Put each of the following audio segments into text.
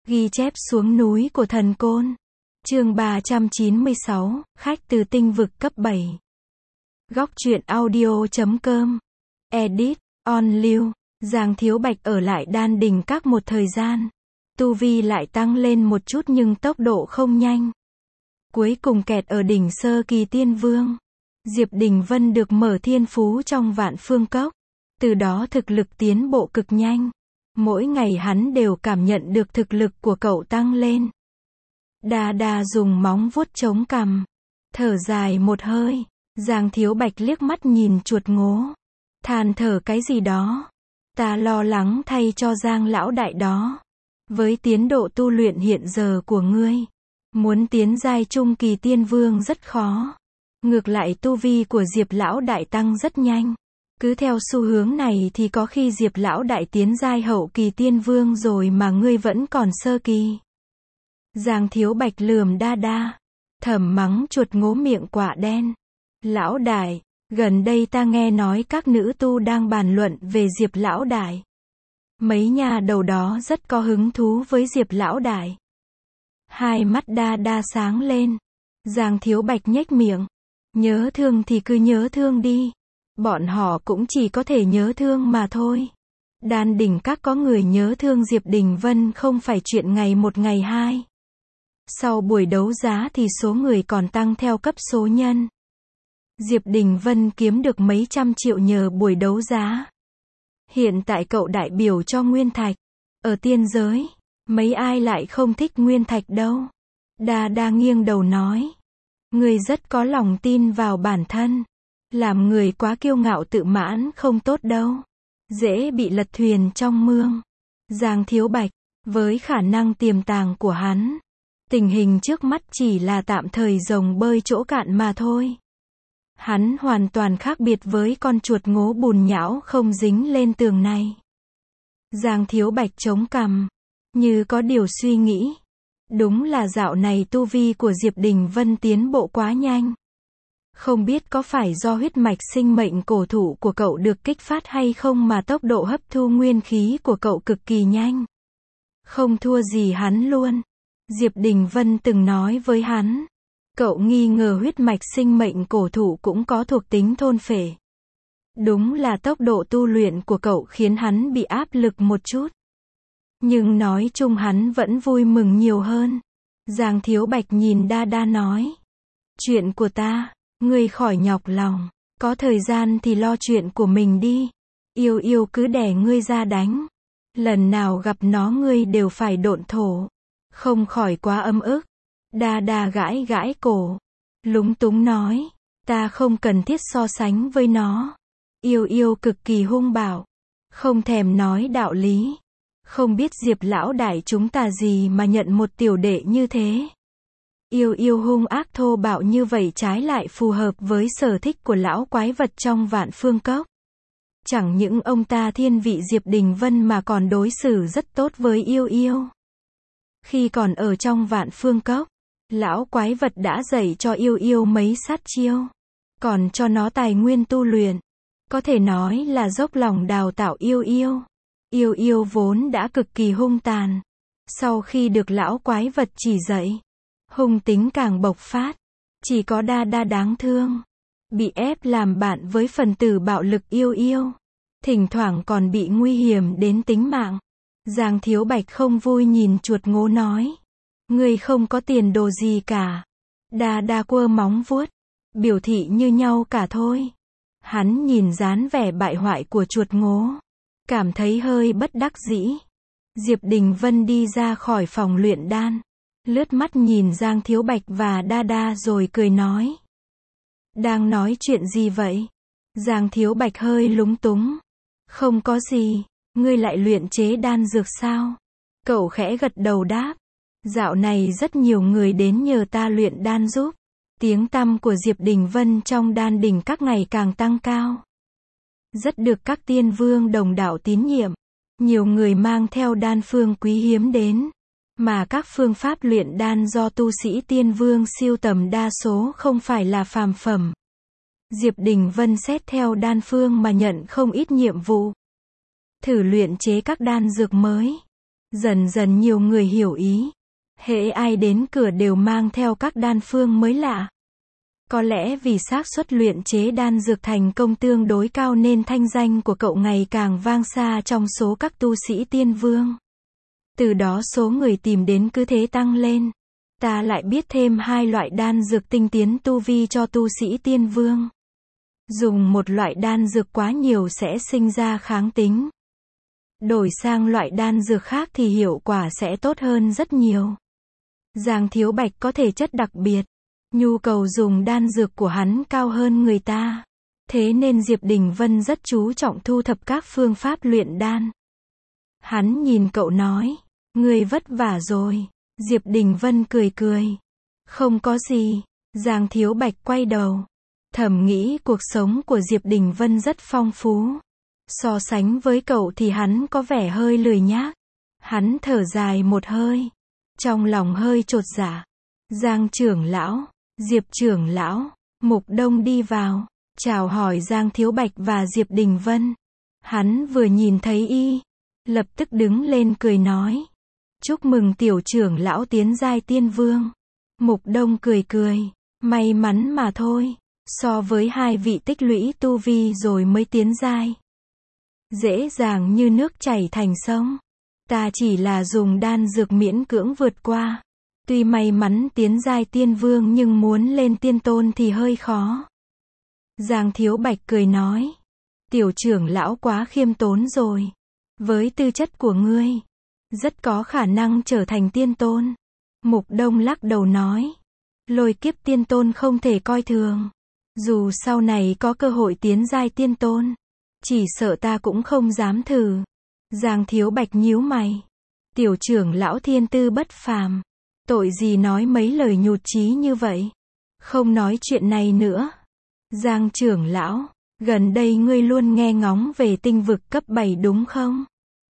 Ghi chép xuống núi của thần côn. Chương 396, khách từ tinh vực cấp 7. Góc truyện audio.com. Edit, on lưu. Giang Thiếu Bạch ở lại Đan Đình Các một thời gian. Tu vi lại tăng lên một chút nhưng tốc độ không nhanh. Cuối cùng kẹt ở đỉnh sơ kỳ tiên vương. Diệp Đình Vân được mở thiên phú trong Vạn Phương Cốc. Từ đó thực lực tiến bộ cực nhanh. Mỗi ngày hắn đều cảm nhận được thực lực của cậu tăng lên. Đa đa dùng móng vuốt chống cằm. Thở dài một hơi. Giang Thiếu Bạch liếc mắt nhìn chuột ngố. Than thở cái gì đó. Ta lo lắng thay cho Giang lão đại đó. Với tiến độ tu luyện hiện giờ của ngươi, muốn tiến giai trung kỳ tiên vương rất khó. Ngược lại tu vi của Diệp lão đại tăng rất nhanh. Cứ theo xu hướng này thì có khi Diệp lão đại tiến giai hậu kỳ tiên vương rồi mà ngươi vẫn còn sơ kỳ. Giang Thiếu Bạch lườm đa đa. Thầm mắng chuột ngố miệng quả đen. Lão đại, gần đây ta nghe nói các nữ tu đang bàn luận về Diệp lão đại. Mấy nhà đầu đó rất có hứng thú với Diệp lão đại. Hai mắt đa đa sáng lên. Giang Thiếu Bạch nhếch miệng. Nhớ thương thì cứ nhớ thương đi. Bọn họ cũng chỉ có thể nhớ thương mà thôi. Đan Đình Các có người nhớ thương Diệp Đình Vân không phải chuyện ngày một ngày hai. Sau buổi đấu giá thì số người còn tăng theo cấp số nhân. Diệp Đình Vân kiếm được mấy trăm triệu nhờ buổi đấu giá. Hiện tại cậu đại biểu cho Nguyên Thạch. Ở tiên giới, mấy ai lại không thích Nguyên Thạch đâu. Đa đa nghiêng đầu nói. Người rất có lòng tin vào bản thân. Làm người quá kiêu ngạo tự mãn không tốt đâu. Dễ bị lật thuyền trong mương. Giang Thiếu Bạch, với khả năng tiềm tàng của hắn, tình hình trước mắt chỉ là tạm thời rồng bơi chỗ cạn mà thôi. Hắn hoàn toàn khác biệt với con chuột ngố bùn nhão không dính lên tường này. Giang Thiếu Bạch chống cằm, như có điều suy nghĩ. Đúng là dạo này tu vi của Diệp Đình Vân tiến bộ quá nhanh. Không biết có phải do huyết mạch sinh mệnh cổ thụ của cậu được kích phát hay không mà tốc độ hấp thu nguyên khí của cậu cực kỳ nhanh. Không thua gì hắn luôn. Diệp Đình Vân từng nói với hắn. Cậu nghi ngờ huyết mạch sinh mệnh cổ thụ cũng có thuộc tính thôn phệ. Đúng là tốc độ tu luyện của cậu khiến hắn bị áp lực một chút. Nhưng nói chung hắn vẫn vui mừng nhiều hơn. Giang Thiếu Bạch nhìn đa đa nói. Chuyện của ta, ngươi khỏi nhọc lòng. Có thời gian thì lo chuyện của mình đi. Yêu yêu cứ đẻ ngươi ra đánh. Lần nào gặp nó ngươi đều phải độn thổ. Không khỏi quá ấm ức. Đa đa gãi gãi cổ. Lúng túng nói. Ta không cần thiết so sánh với nó. Yêu yêu cực kỳ hung bạo. Không thèm nói đạo lý. Không biết Diệp lão đại chúng ta gì mà nhận một tiểu đệ như thế. Yêu yêu hung ác thô bạo như vậy trái lại phù hợp với sở thích của lão quái vật trong Vạn Phương Cốc. Chẳng những ông ta thiên vị Diệp Đình Vân mà còn đối xử rất tốt với yêu yêu. Khi còn ở trong Vạn Phương Cốc, lão quái vật đã dạy cho yêu yêu mấy sát chiêu. Còn cho nó tài nguyên tu luyện. Có thể nói là dốc lòng đào tạo yêu yêu. Yêu yêu vốn đã cực kỳ hung tàn. Sau khi được lão quái vật chỉ dạy, hung tính càng bộc phát. Chỉ có đa đa đáng thương. Bị ép làm bạn với phần tử bạo lực yêu yêu. Thỉnh thoảng còn bị nguy hiểm đến tính mạng. Giang Thiếu Bạch không vui nhìn chuột ngố nói. Ngươi không có tiền đồ gì cả. Đa đa quơ móng vuốt. Biểu thị như nhau cả thôi. Hắn nhìn dáng vẻ bại hoại của chuột ngố. Cảm thấy hơi bất đắc dĩ. Diệp Đình Vân đi ra khỏi phòng luyện đan. Lướt mắt nhìn Giang Thiếu Bạch và đa đa rồi cười nói. Đang nói chuyện gì vậy? Giang Thiếu Bạch hơi lúng túng. Không có gì. Ngươi lại luyện chế đan dược sao? Cậu khẽ gật đầu đáp. Dạo này rất nhiều người đến nhờ ta luyện đan giúp. Tiếng tăm của Diệp Đình Vân trong Đan Đình Các ngày càng tăng cao. Rất được các tiên vương đồng đạo tín nhiệm. Nhiều người mang theo đan phương quý hiếm đến. Mà các phương pháp luyện đan do tu sĩ tiên vương siêu tầm đa số không phải là phàm phẩm. Diệp Đình Vân xét theo đan phương mà nhận không ít nhiệm vụ. Thử luyện chế các đan dược mới. Dần dần nhiều người hiểu ý. Hễ ai đến cửa đều mang theo các đan phương mới lạ. Có lẽ vì xác suất luyện chế đan dược thành công tương đối cao nên thanh danh của cậu ngày càng vang xa trong số các tu sĩ tiên vương. Từ đó số người tìm đến cứ thế tăng lên. Ta lại biết thêm 2 loại đan dược tinh tiến tu vi cho tu sĩ tiên vương. Dùng một loại đan dược quá nhiều sẽ sinh ra kháng tính. Đổi sang loại đan dược khác thì hiệu quả sẽ tốt hơn rất nhiều. Giang Thiếu Bạch có thể chất đặc biệt. Nhu cầu dùng đan dược của hắn cao hơn người ta. Thế nên Diệp Đình Vân rất chú trọng thu thập các phương pháp luyện đan. Hắn nhìn cậu nói, ngươi vất vả rồi. Diệp Đình Vân cười cười. Không có gì. Giang Thiếu Bạch quay đầu. Thầm nghĩ cuộc sống của Diệp Đình Vân rất phong phú. So sánh với cậu thì hắn có vẻ hơi lười nhác. Hắn thở dài một hơi. Trong lòng hơi chột dạ. Giang trưởng lão, Diệp trưởng lão, Mục Đông đi vào, chào hỏi Giang Thiếu Bạch và Diệp Đình Vân. Hắn vừa nhìn thấy y, lập tức đứng lên cười nói. Chúc mừng tiểu trưởng lão tiến giai tiên vương. Mục Đông cười cười, may mắn mà thôi, so với 2 vị tích lũy tu vi rồi mới tiến giai. Dễ dàng như nước chảy thành sông. Ta chỉ là dùng đan dược miễn cưỡng vượt qua. Tuy may mắn tiến giai tiên vương nhưng muốn lên tiên tôn thì hơi khó. Giang Thiếu Bạch cười nói. Tiểu trưởng lão quá khiêm tốn rồi. Với tư chất của ngươi, rất có khả năng trở thành tiên tôn. Mục Đông lắc đầu nói. Lôi kiếp tiên tôn không thể coi thường. Dù sau này có cơ hội tiến giai tiên tôn, chỉ sợ ta cũng không dám thử. Giang Thiếu Bạch nhíu mày. Tiểu trưởng lão thiên tư bất phàm. Tội gì nói mấy lời nhụt chí như vậy. Không nói chuyện này nữa. Giang trưởng lão, gần đây ngươi luôn nghe ngóng về tinh vực cấp 7 đúng không?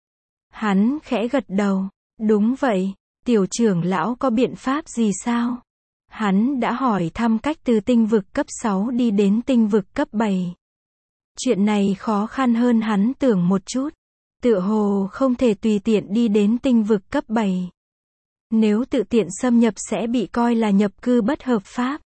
Hắn khẽ gật đầu. Đúng vậy, tiểu trưởng lão có biện pháp gì sao? Hắn đã hỏi thăm cách từ tinh vực cấp 6 đi đến tinh vực cấp 7. Chuyện này khó khăn hơn hắn tưởng một chút. Tựa hồ không thể tùy tiện đi đến tinh vực cấp 7. Nếu tự tiện xâm nhập sẽ bị coi là nhập cư bất hợp pháp.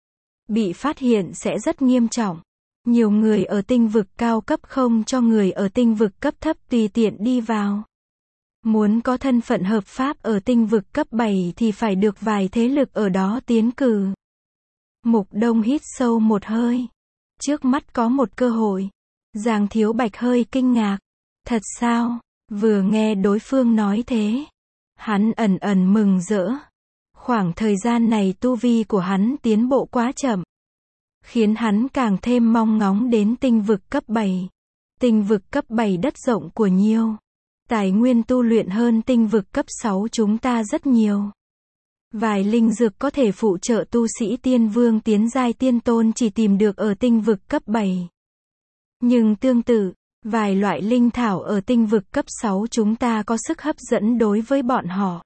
Bị phát hiện sẽ rất nghiêm trọng. Nhiều người ở tinh vực cao cấp không cho người ở tinh vực cấp thấp tùy tiện đi vào. Muốn có thân phận hợp pháp ở tinh vực cấp 7 thì phải được vài thế lực ở đó tiến cử. Mục Đông hít sâu một hơi. Trước mắt có một cơ hội. Giang Thiếu Bạch hơi kinh ngạc. Thật sao? Vừa nghe đối phương nói thế, hắn ẩn ẩn mừng rỡ. Khoảng thời gian này tu vi của hắn tiến bộ quá chậm, khiến hắn càng thêm mong ngóng đến tinh vực cấp 7. Tinh vực cấp 7 đất rộng của nhiều. Tài nguyên tu luyện hơn tinh vực cấp 6 chúng ta rất nhiều. Vài linh dược có thể phụ trợ tu sĩ tiên vương tiến giai tiên tôn chỉ tìm được ở tinh vực cấp 7. Nhưng tương tự, vài loại linh thảo ở tinh vực cấp 6 chúng ta có sức hấp dẫn đối với bọn họ.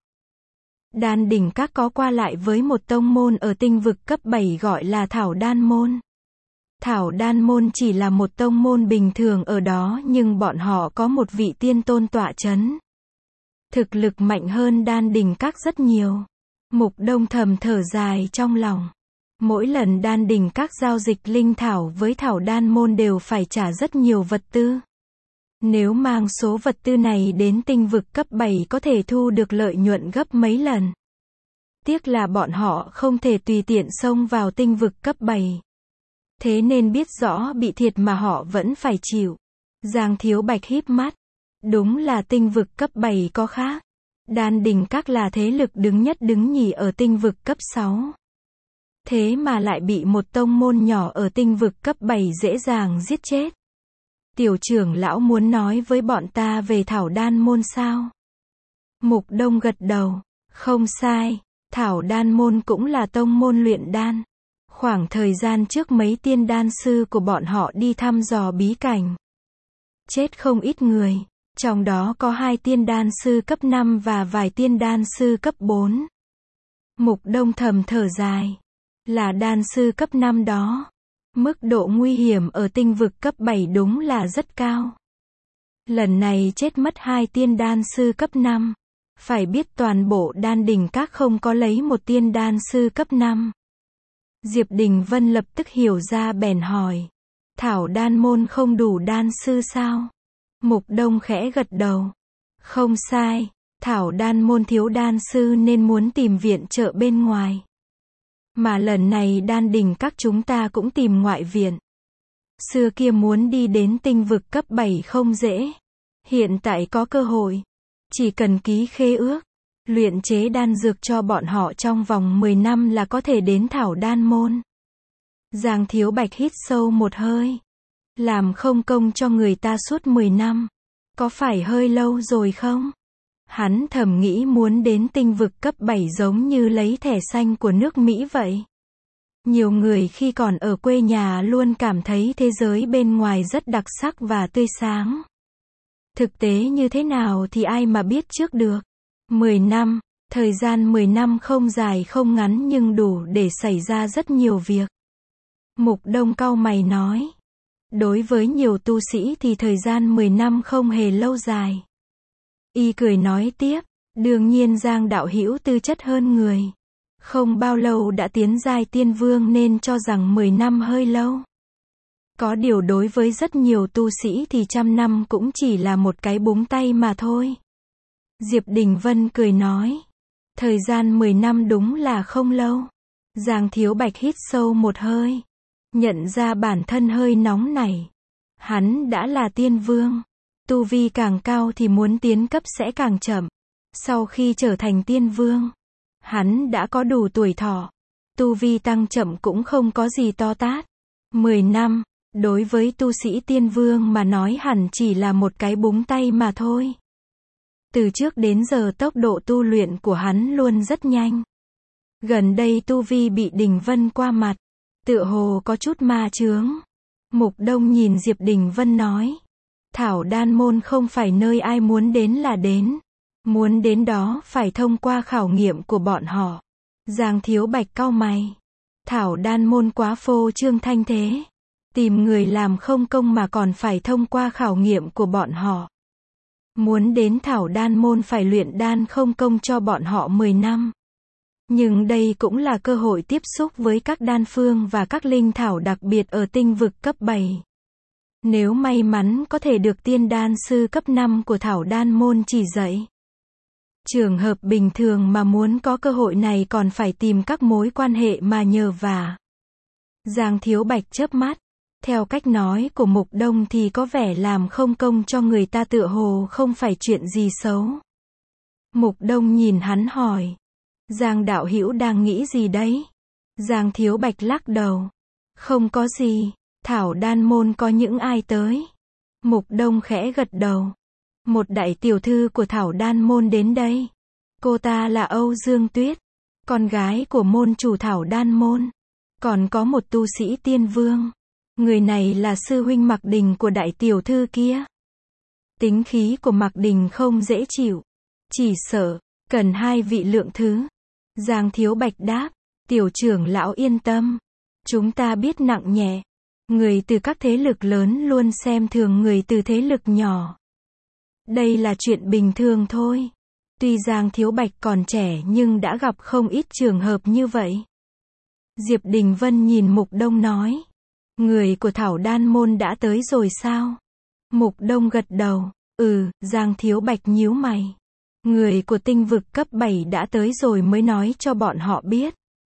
Đan đỉnh các có qua lại với một tông môn ở tinh vực cấp 7 gọi là Thảo Đan Môn. Thảo Đan Môn chỉ là một tông môn bình thường ở đó nhưng bọn họ có một vị tiên tôn tọa chấn. Thực lực mạnh hơn đan đỉnh các rất nhiều. Mục Đông thầm thở dài trong lòng. Mỗi lần đan đỉnh các giao dịch linh thảo với Thảo Đan Môn đều phải trả rất nhiều vật tư. Nếu mang số vật tư này đến tinh vực cấp 7 có thể thu được lợi nhuận gấp mấy lần. Tiếc là bọn họ không thể tùy tiện xông vào tinh vực cấp 7. Thế nên biết rõ bị thiệt mà họ vẫn phải chịu. Giang Thiếu Bạch híp mắt. Đúng là tinh vực cấp 7 có khác. Đan đỉnh các là thế lực đứng nhất đứng nhì ở tinh vực cấp 6. Thế mà lại bị một tông môn nhỏ ở tinh vực cấp 7 dễ dàng giết chết. Tiểu trưởng lão muốn nói với bọn ta về Thảo Đan Môn sao? Mục Đông gật đầu. Không sai, Thảo Đan Môn cũng là tông môn luyện đan. Khoảng thời gian trước mấy tiên đan sư của bọn họ đi thăm dò bí cảnh. Chết không ít người, trong đó có 2 tiên đan sư cấp 5 và vài tiên đan sư cấp 4. Mục Đông thầm thở dài. Là đan sư cấp 5 đó. Mức độ nguy hiểm ở tinh vực cấp 7 đúng là rất cao. Lần này chết mất 2 tiên đan sư cấp 5. Phải biết toàn bộ đan đỉnh các không có lấy một tiên đan sư cấp 5. Diệp Đình Vân lập tức hiểu ra bèn hỏi. Thảo đan môn không đủ đan sư sao? Mục Đông khẽ gật đầu. Không sai, Thảo đan môn thiếu đan sư nên muốn tìm viện trợ bên ngoài. Mà lần này đan đỉnh các chúng ta cũng tìm ngoại viện. Xưa kia muốn đi đến tinh vực cấp 7 không dễ. Hiện tại có cơ hội. Chỉ cần ký khế ước, luyện chế đan dược cho bọn họ trong vòng 10 năm là có thể đến Thảo đan môn. Giang Thiếu Bạch hít sâu một hơi. Làm không công cho người ta suốt 10 năm. Có phải hơi lâu rồi không? Hắn thầm nghĩ muốn đến tinh vực cấp 7 giống như lấy thẻ xanh của nước Mỹ vậy. Nhiều người khi còn ở quê nhà luôn cảm thấy thế giới bên ngoài rất đặc sắc và tươi sáng. Thực tế như thế nào thì ai mà biết trước được. 10 năm, thời gian 10 năm không dài không ngắn nhưng đủ để xảy ra rất nhiều việc. Mục Đông cau mày nói. Đối với nhiều tu sĩ thì thời gian 10 năm không hề lâu dài. Y cười nói tiếp, đương nhiên Giang đạo hữu tư chất hơn người. Không bao lâu đã tiến giai tiên vương nên cho rằng 10 năm hơi lâu. Có điều đối với rất nhiều tu sĩ thì 100 năm cũng chỉ là một cái búng tay mà thôi. Diệp Đình Vân cười nói. Thời gian 10 năm đúng là không lâu. Giang Thiếu Bạch hít sâu một hơi. Nhận ra bản thân hơi nóng nảy. Hắn đã là tiên vương. Tu vi càng cao thì muốn tiến cấp sẽ càng chậm. Sau khi trở thành tiên vương, hắn đã có đủ tuổi thọ. Tu vi tăng chậm cũng không có gì to tát. 10 năm, đối với tu sĩ tiên vương mà nói hẳn chỉ là một cái búng tay mà thôi. Từ trước đến giờ tốc độ tu luyện của hắn luôn rất nhanh. Gần đây tu vi bị Đình Vân qua mặt. Tựa hồ có chút ma chướng. Mục Đông nhìn Diệp Đình Vân nói. Thảo đan môn không phải nơi ai muốn đến là đến. Muốn đến đó phải thông qua khảo nghiệm của bọn họ. Giang Thiếu Bạch cau mày. Thảo đan môn quá phô trương thanh thế. Tìm người làm không công mà còn phải thông qua khảo nghiệm của bọn họ. Muốn đến Thảo đan môn phải luyện đan không công cho bọn họ 10 năm. Nhưng đây cũng là cơ hội tiếp xúc với các đan phương và các linh thảo đặc biệt ở tinh vực cấp 7. Nếu may mắn có thể được tiên đan sư cấp 5 của Thảo đan môn chỉ dạy. Trường hợp bình thường mà muốn có cơ hội này còn phải tìm các mối quan hệ mà nhờ vả. Giang Thiếu Bạch chớp mắt. Theo cách nói của Mục Đông thì có vẻ làm không công cho người ta tựa hồ không phải chuyện gì xấu. Mục Đông nhìn hắn hỏi. Giang đạo hữu đang nghĩ gì đấy? Giang Thiếu Bạch lắc đầu. Không có gì, Thảo đan môn có những ai tới? Mục Đông khẽ gật đầu. Một đại tiểu thư của Thảo đan môn đến đây. Cô ta là Âu Dương Tuyết, con gái của môn chủ Thảo đan môn. Còn có một tu sĩ tiên vương. Người này là sư huynh Mạc Đình của đại tiểu thư kia. Tính khí của Mạc Đình không dễ chịu. Chỉ sợ, cần hai vị lượng thứ. Giang Thiếu Bạch đáp, tiểu trưởng lão yên tâm. Chúng ta biết nặng nhẹ. Người từ các thế lực lớn luôn xem thường người từ thế lực nhỏ. Đây là chuyện bình thường thôi. Tuy Giang Thiếu Bạch còn trẻ nhưng đã gặp không ít trường hợp như vậy. Diệp Đình Vân nhìn Mục Đông nói. Người của Thảo đan môn đã tới rồi sao? Mục Đông gật đầu. Giang Thiếu Bạch nhíu mày. Người của tinh vực cấp 7 đã tới rồi mới nói cho bọn họ biết.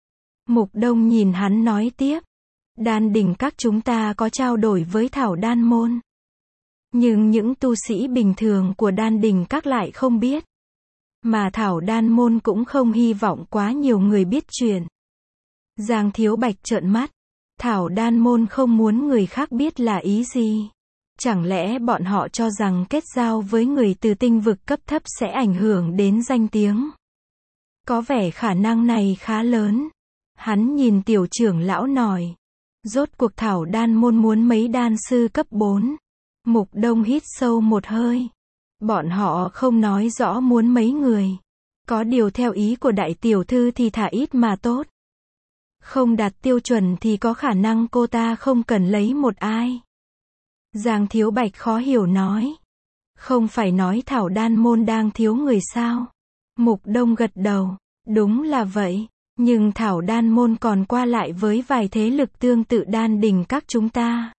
Mục Đông nhìn hắn nói tiếp. Đan đỉnh các chúng ta có trao đổi với Thảo đan môn. Nhưng những tu sĩ bình thường của đan đỉnh các lại không biết. Mà Thảo đan môn cũng không hy vọng quá nhiều người biết chuyện. Giang Thiếu Bạch trợn mắt. Thảo đan môn không muốn người khác biết là ý gì? Chẳng lẽ bọn họ cho rằng kết giao với người từ tinh vực cấp thấp sẽ ảnh hưởng đến danh tiếng? Có vẻ khả năng này khá lớn. Hắn nhìn tiểu trưởng lão nói. Rốt cuộc Thảo đan môn muốn mấy đan sư cấp 4. Mục Đông hít sâu một hơi. Bọn họ không nói rõ muốn mấy người. Có điều theo ý của đại tiểu thư thì thả ít mà tốt. Không đạt tiêu chuẩn thì có khả năng cô ta không cần lấy một ai. Giang Thiếu Bạch khó hiểu nói. Không phải nói Thảo đan môn đang thiếu người sao? Mục Đông gật đầu. Đúng là vậy. Nhưng Thảo Đan Môn còn qua lại với vài thế lực tương tự đan đỉnh các chúng ta.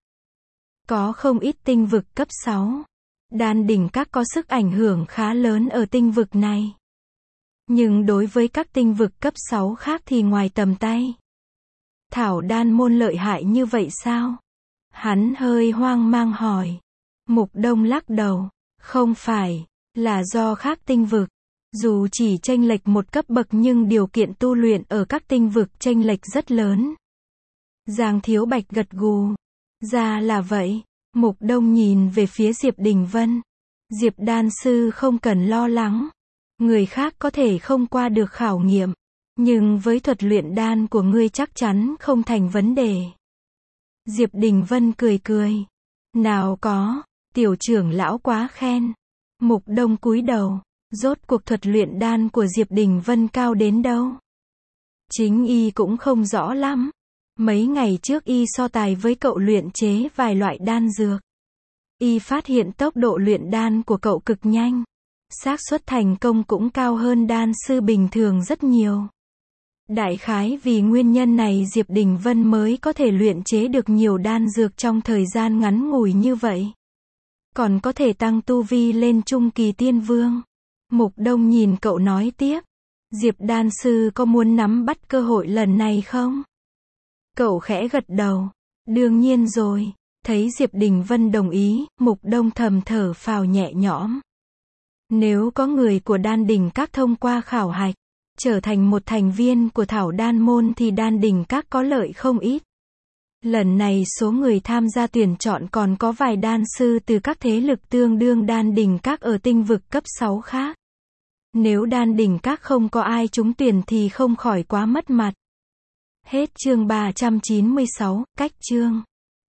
Có không ít tinh vực cấp 6. Đan đỉnh các có sức ảnh hưởng khá lớn ở tinh vực này. Nhưng đối với các tinh vực cấp 6 khác thì ngoài tầm tay. Thảo Đan Môn lợi hại như vậy sao? Hắn hơi hoang mang hỏi. Mục Đông lắc đầu. Không phải, là do khác tinh vực. Dù chỉ chênh lệch một cấp bậc nhưng điều kiện tu luyện ở các tinh vực chênh lệch rất lớn. Giang Thiếu Bạch gật gù. Ra là vậy. Mục Đông nhìn về phía Diệp Đình Vân. Diệp đan sư không cần lo lắng. Người khác có thể không qua được khảo nghiệm. Nhưng với thuật luyện đan của ngươi chắc chắn không thành vấn đề. Diệp Đình Vân cười cười. Nào có, tiểu trưởng lão quá khen. Mục Đông cúi đầu. Rốt cuộc thuật luyện đan của Diệp Đình Vân cao đến đâu? Chính y cũng không rõ lắm. Mấy ngày trước y so tài với cậu luyện chế vài loại đan dược. Y phát hiện tốc độ luyện đan của cậu cực nhanh. Xác suất thành công cũng cao hơn đan sư bình thường rất nhiều. Đại khái vì nguyên nhân này Diệp Đình Vân mới có thể luyện chế được nhiều đan dược trong thời gian ngắn ngủi như vậy. Còn có thể tăng tu vi lên trung kỳ tiên vương. Mục Đông nhìn cậu nói tiếp. Diệp đan sư có muốn nắm bắt cơ hội lần này không? Cậu khẽ gật đầu. Đương nhiên rồi. Thấy Diệp Đình Vân đồng ý, Mục Đông thầm thở phào nhẹ nhõm. Nếu có người của đan đỉnh các thông qua khảo hạch, trở thành một thành viên của Thảo Đan Môn thì đan đỉnh các có lợi không ít. Lần này số người tham gia tuyển chọn còn có vài đan sư từ các thế lực tương đương đan đỉnh các ở tinh vực cấp 6 khác. Nếu đan đỉnh các không có ai trúng tuyển thì không khỏi quá mất mặt. Hết chương 396, cách chương.